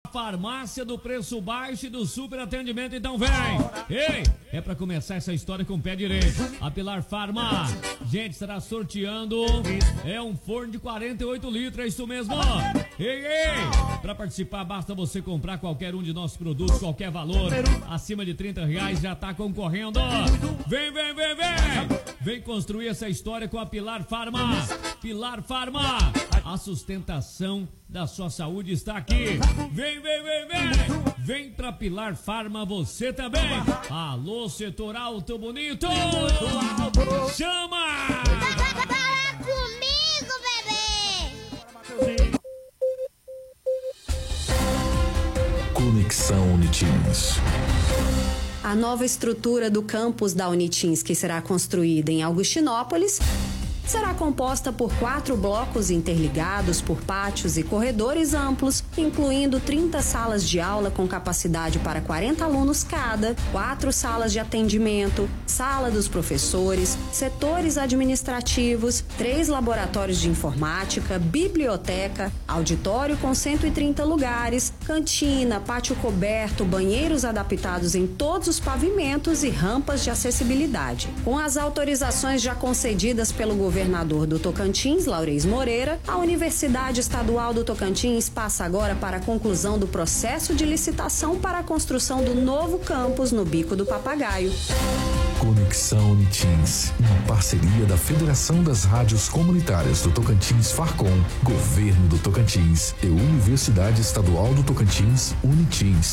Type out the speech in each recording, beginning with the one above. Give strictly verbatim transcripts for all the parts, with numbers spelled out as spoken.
Farmácia do preço baixo e do super atendimento, então vem! Ei, é pra começar essa história com o pé direito. A Pilar Farma, gente, estará sorteando é um forno de quarenta e oito litros, é isso mesmo? Ei, ei! Pra participar basta você comprar qualquer um de nossos produtos, qualquer valor, acima de trinta reais já tá concorrendo. Vem, vem, vem, vem! Vem construir essa história com a Pilar Farma. Pilar Farma, a sustentação da sua saúde está aqui. Vem, vem, vem, vem! Vem pra Pilar Farma você também. Alô, setor alto bonito! Chama! Fala comigo, bebê! Conexão Unitins. A nova estrutura do campus da Unitins, que será construída em Augustinópolis, será composta por quatro blocos interligados por pátios e corredores amplos, incluindo trinta salas de aula com capacidade para quarenta alunos cada, quatro salas de atendimento, sala dos professores, setores administrativos, três laboratórios de informática, biblioteca, auditório com cento e trinta lugares, cantina, pátio coberto, banheiros adaptados em todos os pavimentos e rampas de acessibilidade. Com as autorizações já concedidas pelo governo governador do Tocantins, Laurez Moreira, a Universidade Estadual do Tocantins passa agora para a conclusão do processo de licitação para a construção do novo campus no Bico do Papagaio. Conexão Unitins, uma parceria da Federação das Rádios Comunitárias do Tocantins, Farcom, Governo do Tocantins e Universidade Estadual do Tocantins, Unitins.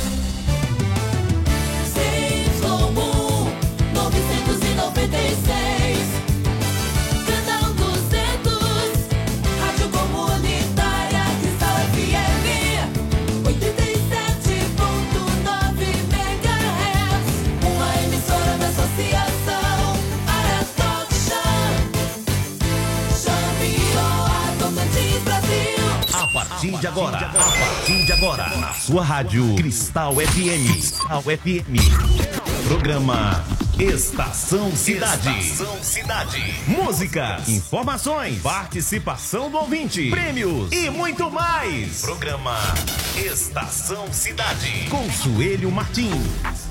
novecentos e noventa e seis A partir de agora, a partir de agora, na sua rádio Cristal F M. Cristal F M. Programa Estação Cidade. Estação Cidade. Músicas, informações, participação do ouvinte, prêmios e muito mais. Programa Estação Cidade. Com Suélio Martins.